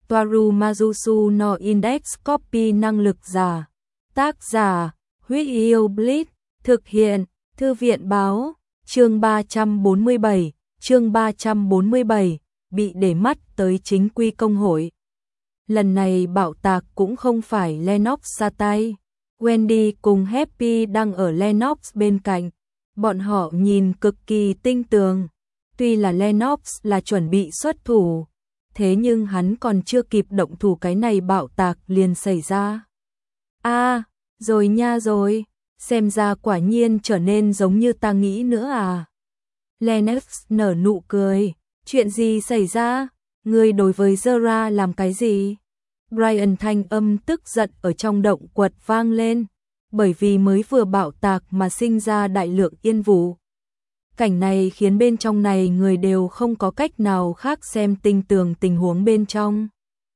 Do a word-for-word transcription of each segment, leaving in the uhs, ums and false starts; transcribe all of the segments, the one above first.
Toaru Majusu no Index Copy năng lực giả. Tác giả, Huyết Yêu Blitz, thực hiện, Thư viện báo, chương ba trăm bốn mươi bảy, chương ba trăm bốn mươi bảy, bị để mắt tới chính quy công hội. Lần này bạo tạc cũng không phải Lennox ra tay. Wendy cùng Happy đang ở Lennox bên cạnh. Bọn họ nhìn cực kỳ tinh tường. Tuy là Lennox là chuẩn bị xuất thủ, thế nhưng hắn còn chưa kịp động thủ cái này bạo tạc liền xảy ra. A, à, rồi nha rồi, xem ra quả nhiên trở nên giống như ta nghĩ nữa à. Lennox nở nụ cười, chuyện gì xảy ra? Ngươi đối với Zara làm cái gì? Brian thanh âm tức giận ở trong động quật vang lên, bởi vì mới vừa bạo tạc mà sinh ra đại lượng yên vụ. Cảnh này khiến bên trong này người đều không có cách nào khác xem tinh tường tình huống bên trong.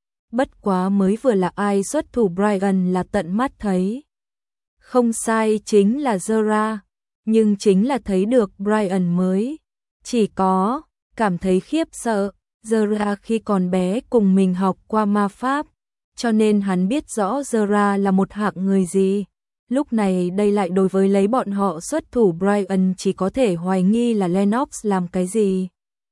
Bất quá mới vừa là ai xuất thủ Brian là tận mắt thấy. Không sai, chính là Zara, nhưng chính là thấy được Brian mới. Chỉ có cảm thấy khiếp sợ, Zara khi còn bé cùng mình học qua ma pháp, cho nên hắn biết rõ Zara là một hạng người gì. Lúc này đây lại đối với lấy bọn họ xuất thủ Brian chỉ có thể hoài nghi là Lennox làm cái gì.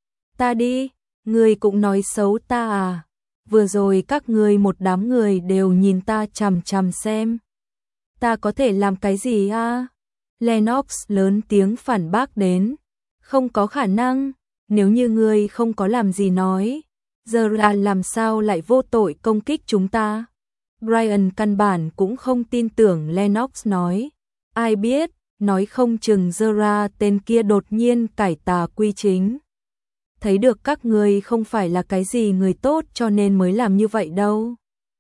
Ta đi, người cũng nói xấu ta à? Vừa rồi các người một đám người đều nhìn ta chằm chằm xem. Ta có thể làm cái gì à? Lennox lớn tiếng phản bác đến. Không có khả năng, nếu như ngươi không có làm gì nói, Zara làm sao lại vô tội công kích chúng ta? Brian căn bản cũng không tin tưởng Lennox nói. Ai biết, nói không chừng Zara tên kia đột nhiên cải tà quy chính. Thấy được các người không phải là cái gì người tốt cho nên mới làm như vậy đâu.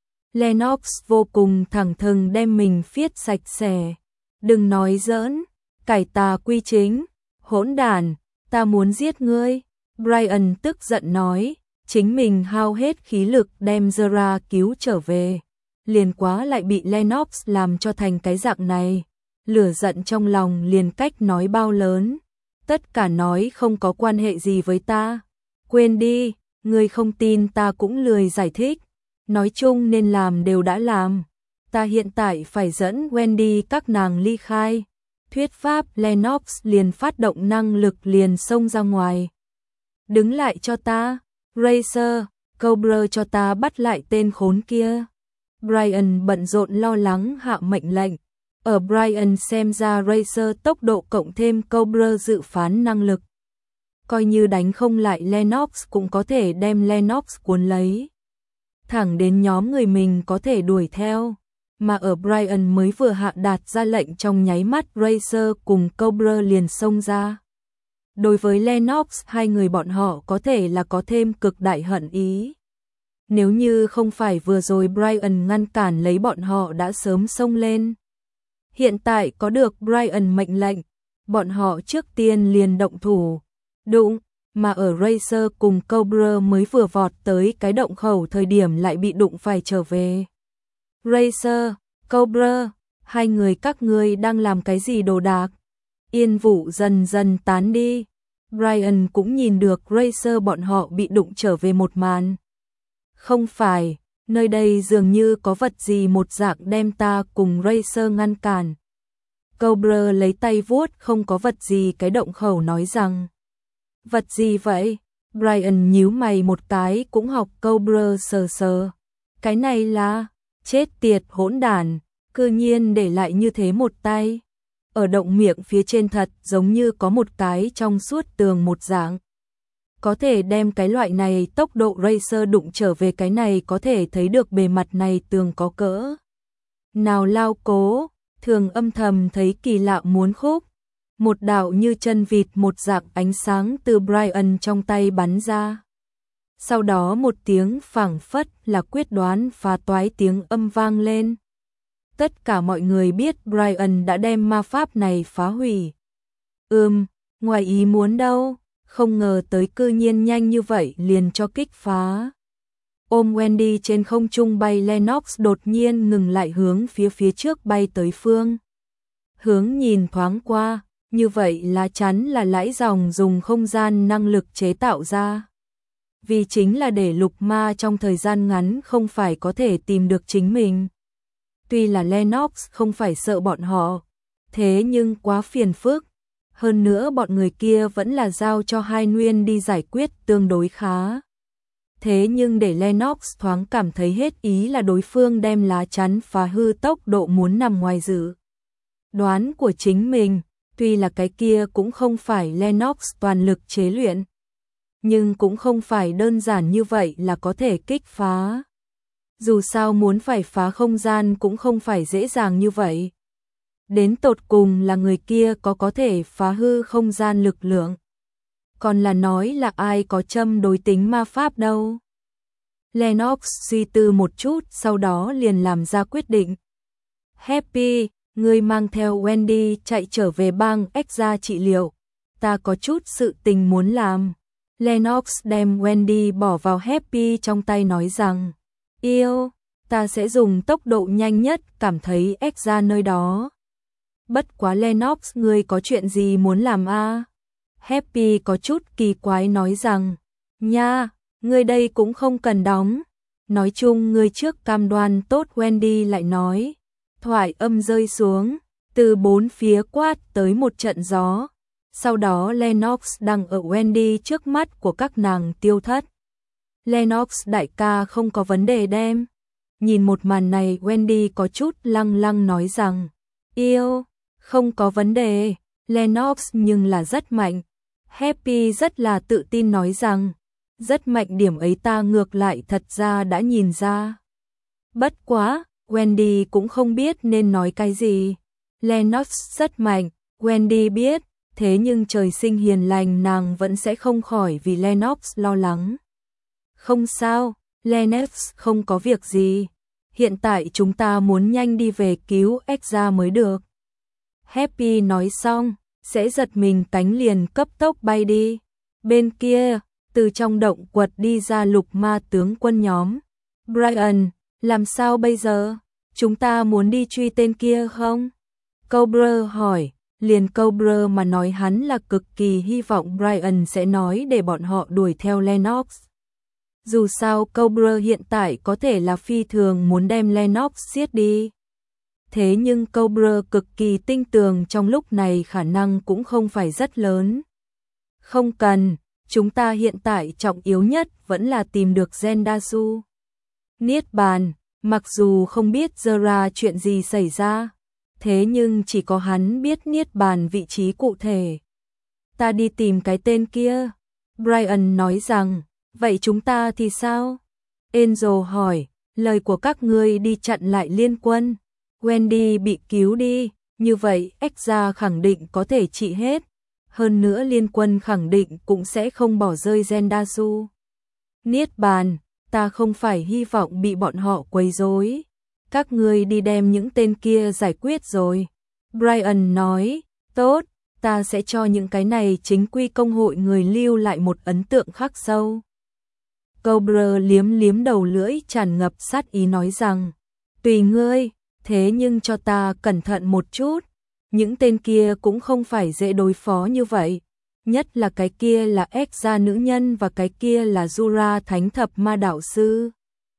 Lennox vô cùng thẳng thừng đem mình phiết sạch sẽ. Đừng nói giỡn, cải tà quy chính, hỗn đản, ta muốn giết ngươi. Brian tức giận nói, chính mình hao hết khí lực đem Zara cứu trở về. Liền quá lại bị Lennox làm cho thành cái dạng này. Lửa giận trong lòng liền cách nói bao lớn. Tất cả nói không có quan hệ gì với ta. Quên đi, ngươi không tin ta cũng lười giải thích. Nói chung nên làm đều đã làm. Ta hiện tại phải dẫn Wendy các nàng ly khai. Thuyết pháp Lennox liền phát động năng lực liền xông ra ngoài. Đứng lại cho ta, Racer, Cobra cho ta bắt lại tên khốn kia. Brian bận rộn lo lắng hạ mệnh lệnh. Ở Brian xem ra Racer tốc độ cộng thêm Cobra dự phán năng lực. Coi như đánh không lại Lennox cũng có thể đem Lennox cuốn lấy. Thẳng đến nhóm người mình có thể đuổi theo. Mà ở Brian mới vừa hạ đạt ra lệnh trong nháy mắt Racer cùng Cobra liền xông ra. Đối với Lennox hai người bọn họ có thể là có thêm cực đại hận ý. Nếu như không phải vừa rồi Brian ngăn cản lấy bọn họ đã sớm xông lên. Hiện tại có được Brian mệnh lệnh, bọn họ trước tiên liền động thủ. Đụng, mà ở Racer cùng Cobra mới vừa vọt tới cái động khẩu thời điểm lại bị đụng phải trở về. Racer, Cobra, hai người các ngươi đang làm cái gì đồ đạc? Yên vụ dần dần tán đi. Brian cũng nhìn được Racer bọn họ bị đụng trở về một màn. Không phải, nơi đây dường như có vật gì một dạng đem ta cùng Racer ngăn cản. Cobra lấy tay vuốt không có vật gì cái động khẩu nói rằng. Vật gì vậy? Brian nhíu mày một cái cũng học Cobra sờ sờ. Cái này là, chết tiệt hỗn đản, cư nhiên để lại như thế một tay. Ở động miệng phía trên thật giống như có một cái trong suốt tường một dạng. Có thể đem cái loại này tốc độ Racer đụng trở về cái này có thể thấy được bề mặt này tường có cỡ. Nào lao cố, thường âm thầm thấy kỳ lạ muốn khúc. Một đạo như chân vịt một dạng ánh sáng từ Brian trong tay bắn ra. Sau đó một tiếng phảng phất là quyết đoán phá toái tiếng âm vang lên. Tất cả mọi người biết Brian đã đem ma pháp này phá hủy. Ừm, ngoài ý muốn đâu, không ngờ tới cư nhiên nhanh như vậy liền cho kích phá. Ôm Wendy trên không trung bay Lennox đột nhiên ngừng lại hướng phía phía trước bay tới phương. Hướng nhìn thoáng qua, như vậy lá chắn là lãi dòng dùng không gian năng lực chế tạo ra. vì chính là để Lục Ma trong thời gian ngắn không phải có thể tìm được chính mình. Tuy là Lennox không phải sợ bọn họ, thế nhưng quá phiền phức. Hơn nữa bọn người kia vẫn là giao cho Hai Nguyên đi giải quyết tương đối khá. Thế nhưng để Lennox thoáng cảm thấy hết ý là đối phương đem lá chắn phá hư tốc độ muốn nằm ngoài dự đoán của chính mình, tuy là cái kia cũng không phải Lennox toàn lực chế luyện, nhưng cũng không phải đơn giản như vậy là có thể kích phá. Dù sao muốn phải phá không gian cũng không phải dễ dàng như vậy. Đến tột cùng là người kia có có thể phá hư không gian lực lượng. Còn là nói là ai có châm đối tính ma pháp đâu. Lennox suy tư một chút sau đó liền làm ra quyết định. Happy, ngươi mang theo Wendy chạy trở về bang Exra trị liệu. Ta có chút sự tình muốn làm. Lennox đem Wendy bỏ vào Happy trong tay nói rằng, yêu, ta sẽ dùng tốc độ nhanh nhất cảm thấy Exra nơi đó. Bất quá Lennox, ngươi có chuyện gì muốn làm a? À? Happy có chút kỳ quái nói rằng, nha, ngươi đây cũng không cần đóng. Nói chung ngươi trước cam đoan tốt. Wendy lại nói. Thoại âm rơi xuống, từ bốn phía quát tới một trận gió. Sau đó Lennox đang ở Wendy trước mắt của các nàng tiêu thất. Lennox đại ca không có vấn đề đem. Nhìn một màn này Wendy có chút lăng lăng nói rằng, yêu, không có vấn đề. Lennox nhưng là rất mạnh. Happy rất là tự tin nói rằng, rất mạnh, điểm ấy ta ngược lại thật ra đã nhìn ra. Bất quá, Wendy cũng không biết nên nói cái gì. Lennox rất mạnh, Wendy biết, thế nhưng trời sinh hiền lành nàng vẫn sẽ không khỏi vì Lennox lo lắng. Không sao, Lennox không có việc gì. Hiện tại chúng ta muốn nhanh đi về cứu Exra mới được. Happy nói xong, sẽ giật mình cánh liền cấp tốc bay đi. Bên kia, từ trong động quật đi ra Lục Ma tướng quân nhóm. Brian, làm sao bây giờ? Chúng ta muốn đi truy tên kia không? Cobra hỏi, liền Cobra mà nói hắn là cực kỳ hy vọng Brian sẽ nói để bọn họ đuổi theo Lennox. Dù sao Cobra hiện tại có thể là phi thường muốn đem Lennox giết đi. Thế nhưng Cobra cực kỳ tinh tường trong lúc này khả năng cũng không phải rất lớn. Không cần, chúng ta hiện tại trọng yếu nhất vẫn là tìm được Zendasu. Niết bàn, mặc dù không biết Zera chuyện gì xảy ra, thế nhưng chỉ có hắn biết Niết bàn vị trí cụ thể. Ta đi tìm cái tên kia. Brian nói rằng, vậy chúng ta thì sao? Angel hỏi, lời của các ngươi đi chặn lại liên quân. Wendy bị cứu đi, như vậy Exra khẳng định có thể trị hết. Hơn nữa liên quân khẳng định cũng sẽ không bỏ rơi Zendasu. Niết bàn, ta không phải hy vọng bị bọn họ quấy rối. Các ngươi đi đem những tên kia giải quyết rồi. Brian nói, tốt, ta sẽ cho những cái này chính quy công hội người lưu lại một ấn tượng khắc sâu. Cobra liếm liếm đầu lưỡi tràn ngập sát ý nói rằng, tùy ngươi, thế nhưng cho ta cẩn thận một chút. Những tên kia cũng không phải dễ đối phó như vậy. Nhất là cái kia là Exra nữ nhân và cái kia là Jura thánh thập ma đạo sư.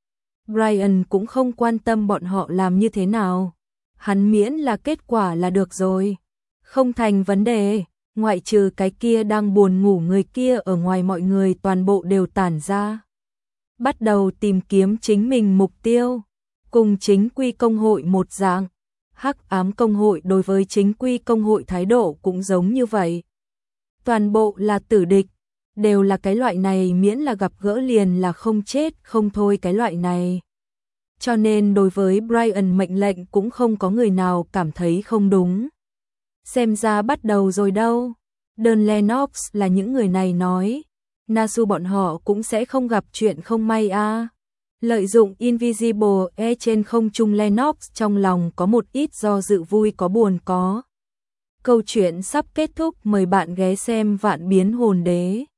Brian cũng không quan tâm bọn họ làm như thế nào. Hắn miễn là kết quả là được rồi. Không thành vấn đề, ngoại trừ cái kia đang buồn ngủ người kia ở ngoài mọi người toàn bộ đều tản ra. Bắt đầu tìm kiếm chính mình mục tiêu. Cùng chính quy công hội một dạng. Hắc ám công hội đối với chính quy công hội thái độ cũng giống như vậy. Toàn bộ là tử địch, đều là cái loại này miễn là gặp gỡ liền là không chết không thôi cái loại này. Cho nên đối với Brian mệnh lệnh cũng không có người nào cảm thấy không đúng. Xem ra bắt đầu rồi đâu. Đơn Lennox là những người này nói. Nasu bọn họ cũng sẽ không gặp chuyện không may a. À. Lợi dụng Invisible E trên không trung Lennox trong lòng có một ít do dự vui có buồn có. Câu chuyện sắp kết thúc, mời bạn ghé xem Vạn Biến Hồn Đế.